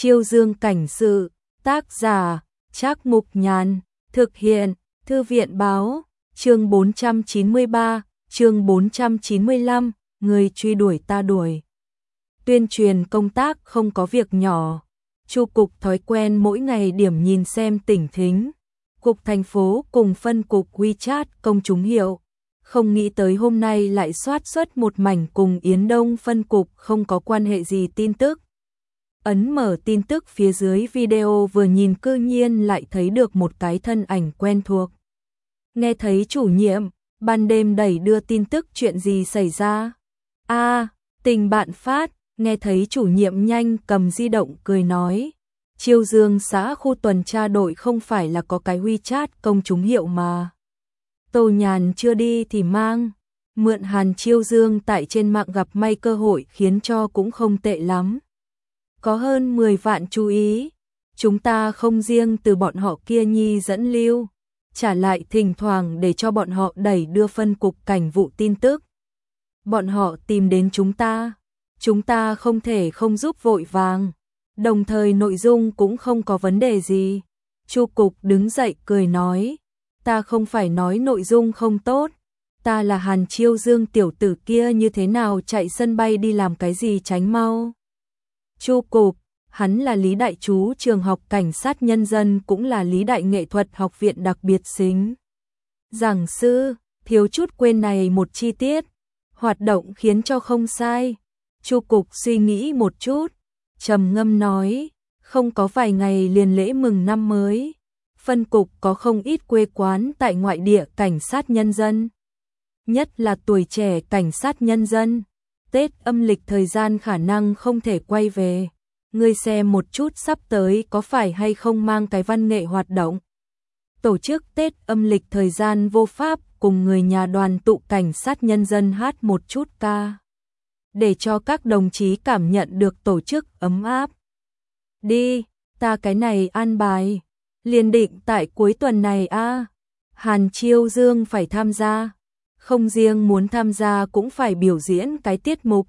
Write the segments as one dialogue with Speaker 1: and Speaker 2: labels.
Speaker 1: Chiêu Dương cảnh sự, tác giả, Trác Mục Nhàn, thực hiện, Thư viện báo, chương 493, chương 495, người truy đuổi ta đuổi. Tuyên truyền công tác không có việc nhỏ. Chu cục thói quen mỗi ngày điểm nhìn xem tỉnh thính. Cục thành phố cùng phân cục WeChat công chúng hiệu. Không nghĩ tới hôm nay lại soát xuất một mảnh cùng Yến Đông phân cục không có quan hệ gì tin tức. Ấn mở tin tức phía dưới video vừa nhìn cư nhiên lại thấy được một cái thân ảnh quen thuộc. Nghe thấy chủ nhiệm, ban đêm đẩy đưa tin tức chuyện gì xảy ra. Tình bạn phát, nghe thấy chủ nhiệm nhanh cầm di động cười nói. Chiêu Dương xã khu tuần tra đội không phải là có cái WeChat công chúng hiệu mà. Tô Nhàn chưa đi thì mang. Mượn Hàn Chiêu Dương tại trên mạng gặp may cơ hội khiến cho cũng không tệ lắm. Có hơn 10 vạn chú ý. Chúng ta không riêng từ bọn họ kia nhi dẫn lưu. Trả lại thỉnh thoảng để cho bọn họ đẩy đưa phân cục cảnh vụ tin tức. Bọn họ tìm đến chúng ta không thể không giúp vội vàng. Đồng thời nội dung cũng không có vấn đề gì. Chu cục đứng dậy cười nói. Ta không phải nói nội dung không tốt. Ta là Hàn Chiêu Dương tiểu tử kia như thế nào chạy sân bay đi làm cái gì tránh mau. Chu cục, hắn là Lý Đại Chú trường học cảnh sát nhân dân cũng là Lý Đại nghệ thuật học viện đặc biệt xính. Giảng sư, thiếu chút quên này một chi tiết. Hoạt động khiến cho không sai. Chu cục suy nghĩ một chút. Trầm ngâm nói, không có vài ngày liền lễ mừng năm mới. Phân cục có không ít quê quán tại ngoại địa cảnh sát nhân dân. Nhất là tuổi trẻ cảnh sát nhân dân. Tết âm lịch thời gian khả năng không thể quay về. Ngươi xem một chút sắp tới có phải hay không mang cái văn nghệ hoạt động. Tổ chức Tết âm lịch thời gian vô pháp cùng người nhà đoàn tụ cảnh sát nhân dân hát một chút ca. Để cho các đồng chí cảm nhận được tổ chức ấm áp. Đi, ta cái này an bài. Liền định tại cuối tuần này Hàn Chiêu Dương phải tham gia. Không riêng muốn tham gia cũng phải biểu diễn cái tiết mục.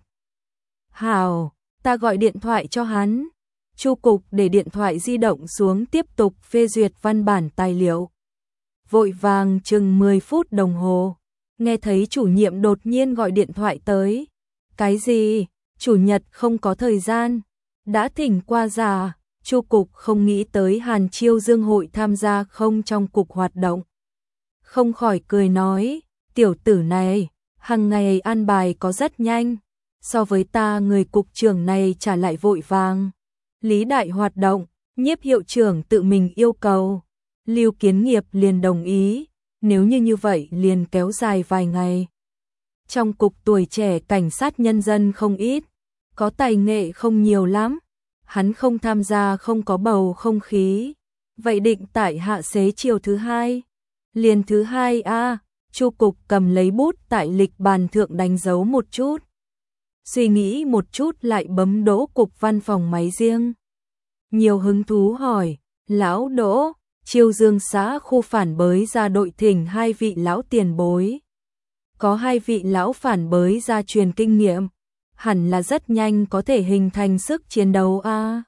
Speaker 1: Hảo, ta gọi điện thoại cho hắn. Chu cục để điện thoại di động xuống tiếp tục phê duyệt văn bản tài liệu. Vội vàng chừng 10 phút đồng hồ. Nghe thấy chủ nhiệm đột nhiên gọi điện thoại tới. Cái gì? Chủ nhật không có thời gian. Đã thỉnh qua già. Chu cục không nghĩ tới Hàn Chiêu Dương hội tham gia không trong cục hoạt động. Không khỏi cười nói. Tiểu tử này, hàng ngày an bài có rất nhanh. So với ta người cục trưởng này trả lại vội vàng. Lý Đại hoạt động, nhiếp hiệu trưởng tự mình yêu cầu. Lưu Kiến Nghiệp liền đồng ý. Nếu như vậy liền kéo dài vài ngày. Trong cục tuổi trẻ cảnh sát nhân dân không ít. Có tài nghệ không nhiều lắm. Hắn không tham gia không có bầu không khí. Vậy định tại hạ xế chiều thứ hai. Liền thứ hai Chu cục cầm lấy bút tại lịch bàn thượng đánh dấu một chút. Suy nghĩ một chút lại bấm Đỗ cục văn phòng máy riêng. Nhiều hứng thú hỏi, lão Đỗ, Chiêu Dương xã khu phản bới ra đội thỉnh 2 vị lão tiền bối. Có 2 vị lão phản bới ra truyền kinh nghiệm, hẳn là rất nhanh có thể hình thành sức chiến đấu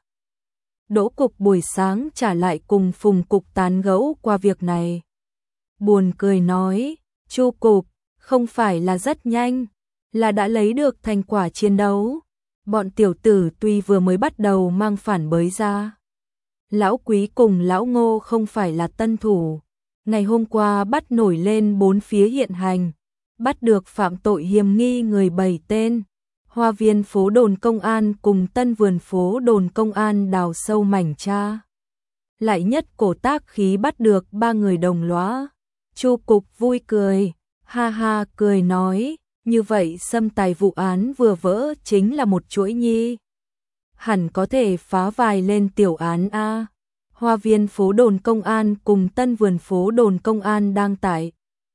Speaker 1: Đỗ cục buổi sáng trả lại cùng Phùng cục tán gẫu qua việc này. Buồn cười nói, Chu cục, không phải là rất nhanh, là đã lấy được thành quả chiến đấu. Bọn tiểu tử tuy vừa mới bắt đầu mang phản bới ra. Lão Quý cùng lão Ngô không phải là tân thủ. Ngày hôm qua bắt nổi lên 4 phía hiện hành. Bắt được phạm tội hiểm nghi người 7 tên. Hoa viên phố đồn công an cùng tân vườn phố đồn công an đào sâu mảnh tra. Lại nhất cổ tác khí bắt được 3 người đồng lõa. Chu cục vui cười, ha ha cười nói, như vậy xâm tài vụ án vừa vỡ chính là một chuỗi nhi. Hẳn có thể phá vài lên tiểu án Hoa viên phố đồn công an cùng tân vườn phố đồn công an đang tại.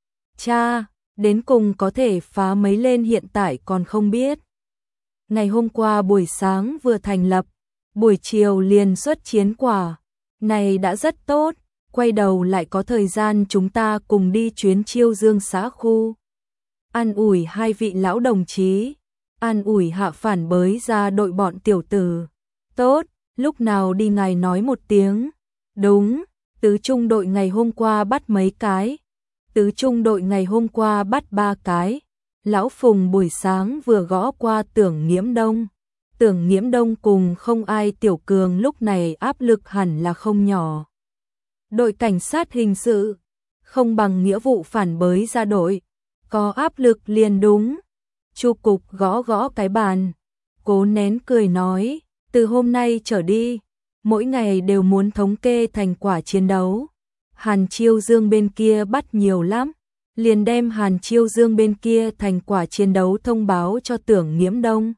Speaker 1: Đến cùng có thể phá mấy lên hiện tại còn không biết. Ngày hôm qua buổi sáng vừa thành lập, buổi chiều liền xuất chiến quả. Này đã rất tốt, quay đầu lại có thời gian chúng ta cùng đi chuyến Chiêu Dương xã khu. An ủi 2 vị lão đồng chí, an ủi hạ phản bới ra đội bọn tiểu tử. Tốt, Lúc nào đi ngài nói một tiếng. Đúng, tứ trung đội ngày hôm qua bắt mấy cái. Tứ trung đội ngày hôm qua bắt 3 cái. Lão Phùng buổi sáng vừa gõ qua Tưởng Nghiễm Đông. Tưởng Nghiễm Đông cùng không ai Tiểu Cường lúc này áp lực hẳn là không nhỏ. Đội cảnh sát hình sự không bằng nghĩa vụ phản bới ra đội, có áp lực liền đúng. Chu cục gõ gõ cái bàn, cố nén cười nói, từ hôm nay trở đi, mỗi ngày đều muốn thống kê thành quả chiến đấu. Hàn Chiêu Dương bên kia bắt nhiều lắm, liền đem Hàn Chiêu Dương bên kia thành quả chiến đấu thông báo cho Tưởng Nghiễm Đông.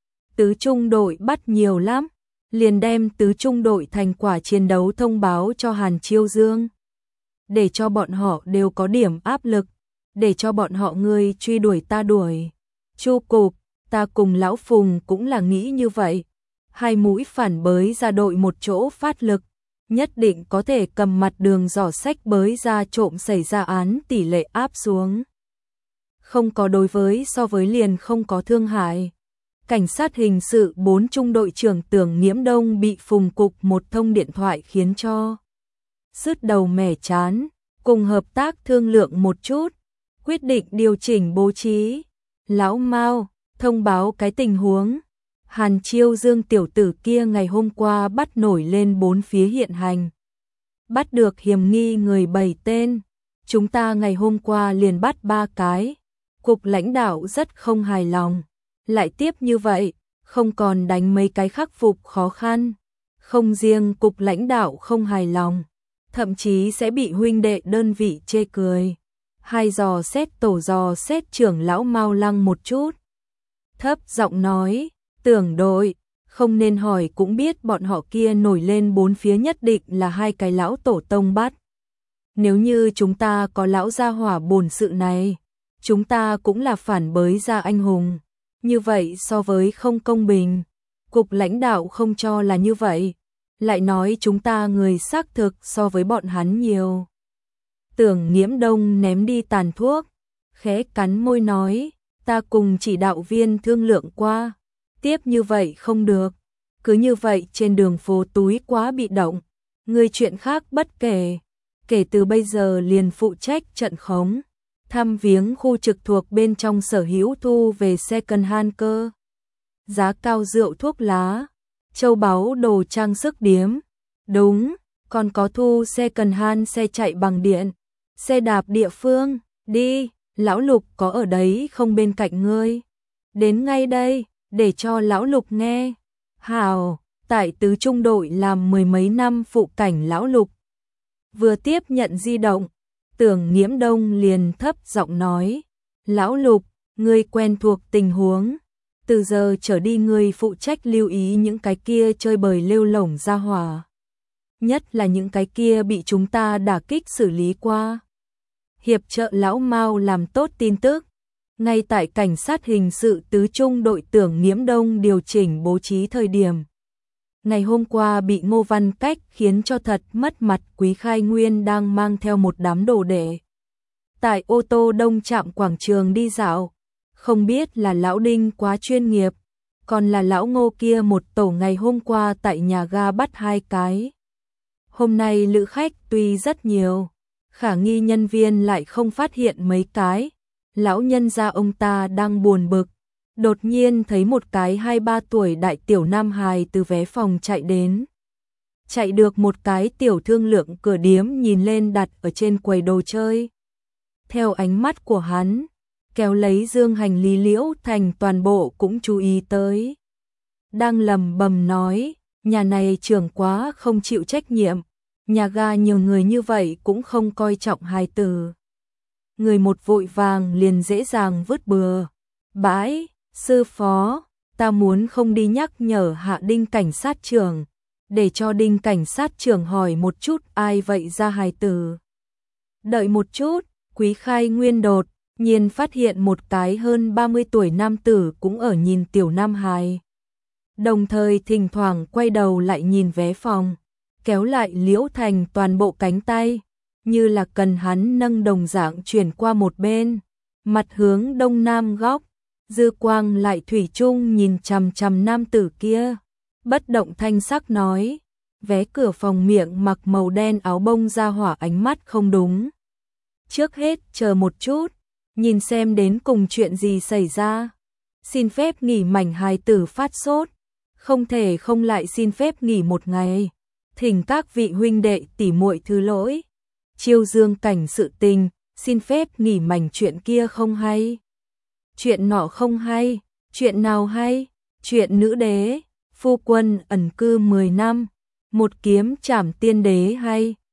Speaker 1: Tứ trung đội bắt nhiều lắm, liền đem tứ trung đội thành quả chiến đấu thông báo cho Hàn Chiêu Dương. Để cho bọn họ đều có điểm áp lực, để cho bọn họ ngươi truy đuổi ta đuổi. Chu cục, ta cùng Lão Phùng cũng là nghĩ như vậy. Hai mũi phản bới ra đội một chỗ phát lực, nhất định có thể cầm mặt đường dò sách bới ra trộm xảy ra án tỷ lệ áp xuống. Không có đối với so với liền không có thương hại. Cảnh sát hình sự 4 trung đội trưởng Tưởng Nghiễm Đông bị Phùng cục một thông điện thoại khiến cho sứt đầu mẻ chán, cùng hợp tác thương lượng một chút, quyết định điều chỉnh bố trí. Lão Mao, thông báo cái tình huống. Hàn Chiêu Dương tiểu tử kia ngày hôm qua bắt nổi lên 4 phía hiện hành. Bắt được hiểm nghi người 7 tên. Chúng ta ngày hôm qua liền bắt 3 cái. Cục lãnh đạo rất không hài lòng. Lại tiếp như vậy, không còn đánh mấy cái khắc phục khó khăn. Không riêng cục lãnh đạo không hài lòng, thậm chí sẽ bị huynh đệ đơn vị chê cười. Hai dò xét tổ dò xét trưởng lão Mao Lăng một chút. Thấp giọng nói, Tưởng đội, không nên hỏi cũng biết bọn họ kia nổi lên 4 phía nhất định là hai cái lão tổ tông bắt. Nếu như chúng ta có lão gia hỏa bổn sự này, chúng ta cũng là phản bới ra anh hùng. Như vậy so với không công bình, cục lãnh đạo không cho là như vậy, lại nói chúng ta người xác thực so với bọn hắn nhiều. Tưởng Nghiễm Đông ném đi tàn thuốc, khẽ cắn môi nói, ta cùng chỉ đạo viên thương lượng qua, tiếp như vậy không được, cứ như vậy trên đường phố túi quá bị động, người chuyện khác bất kể, kể từ bây giờ liền phụ trách trận khống, thăm viếng khu trực thuộc bên trong sở hữu thu về second hand cơ. Giá cao rượu thuốc lá, châu báu đồ trang sức điếm, đúng, còn có thu second hand xe chạy bằng điện, xe đạp địa phương, đi, lão Lục có ở đấy không bên cạnh ngươi. Đến ngay đây, để cho lão Lục nghe. Hào, tại tứ trung đội làm 10 mấy năm phụ cảnh lão Lục. Vừa tiếp nhận di động, Tưởng Nghiễm Đông liền thấp giọng nói, lão Lục, ngươi quen thuộc tình huống. Từ giờ trở đi ngươi phụ trách lưu ý những cái kia chơi bời lêu lổng ra hỏa. Nhất là những cái kia bị chúng ta đả kích xử lý qua. Hiệp trợ lão Mao làm tốt tin tức. Ngay tại cảnh sát hình sự tứ trung đội Tưởng Nghiễm Đông điều chỉnh bố trí thời điểm. Ngày hôm qua bị Ngô Văn Cách khiến cho thật mất mặt, Quý Khai Nguyên đang mang theo một đám đồ đệ. Tại ô tô đông trạm quảng trường đi dạo. Không biết là lão Đinh quá chuyên nghiệp, còn là lão Ngô kia một tổ ngày hôm qua tại nhà ga bắt 2 cái. Hôm nay lữ khách tuy rất nhiều, khả nghi nhân viên lại không phát hiện mấy cái. Lão nhân gia ông ta đang buồn bực, đột nhiên thấy một cái 2-3 tuổi đại tiểu nam hài từ vé phòng chạy đến. Chạy được một cái tiểu thương lượng cửa điếm nhìn lên đặt ở trên quầy đồ chơi. Theo ánh mắt của hắn, kéo lấy dương hành lý Liễu Thành toàn bộ cũng chú ý tới. Đang lầm bầm nói, nhà này trưởng quá không chịu trách nhiệm, nhà ga nhiều người như vậy cũng không coi trọng hài tử. Người một vội vàng liền dễ dàng vứt bừa. Bãi, sư phó, ta muốn không đi nhắc nhở hạ Đinh cảnh sát trưởng, để cho Đinh cảnh sát trưởng hỏi một chút ai vậy ra hài tử. Đợi một chút, Quý Khai Nguyên đột nhiên phát hiện một cái hơn 30 tuổi nam tử cũng ở nhìn tiểu nam hài. Đồng thời thỉnh thoảng quay đầu lại nhìn vé phòng, kéo lại Liễu Thành toàn bộ cánh tay, như là cần hắn nâng đồng dạng chuyển qua một bên, mặt hướng đông nam góc, dư quang lại thủy chung nhìn chằm chằm nam tử kia. bất động thanh sắc nói, vé cửa phòng miệng mặc màu đen áo bông ra hỏa ánh mắt không đúng. Trước hết chờ một chút, nhìn xem đến cùng chuyện gì xảy ra. Xin phép nghỉ mảnh hài tử phát sốt, không thể không lại xin phép nghỉ một ngày. Thỉnh các vị huynh đệ tỉ muội thứ lỗi. Chiêu dương cảnh sự tình, xin phép nghỉ mảnh chuyện kia không hay. Chuyện nọ không hay, chuyện nào hay? Chuyện nữ đế, phu quân ẩn cư 10 năm, một kiếm trảm tiên đế hay.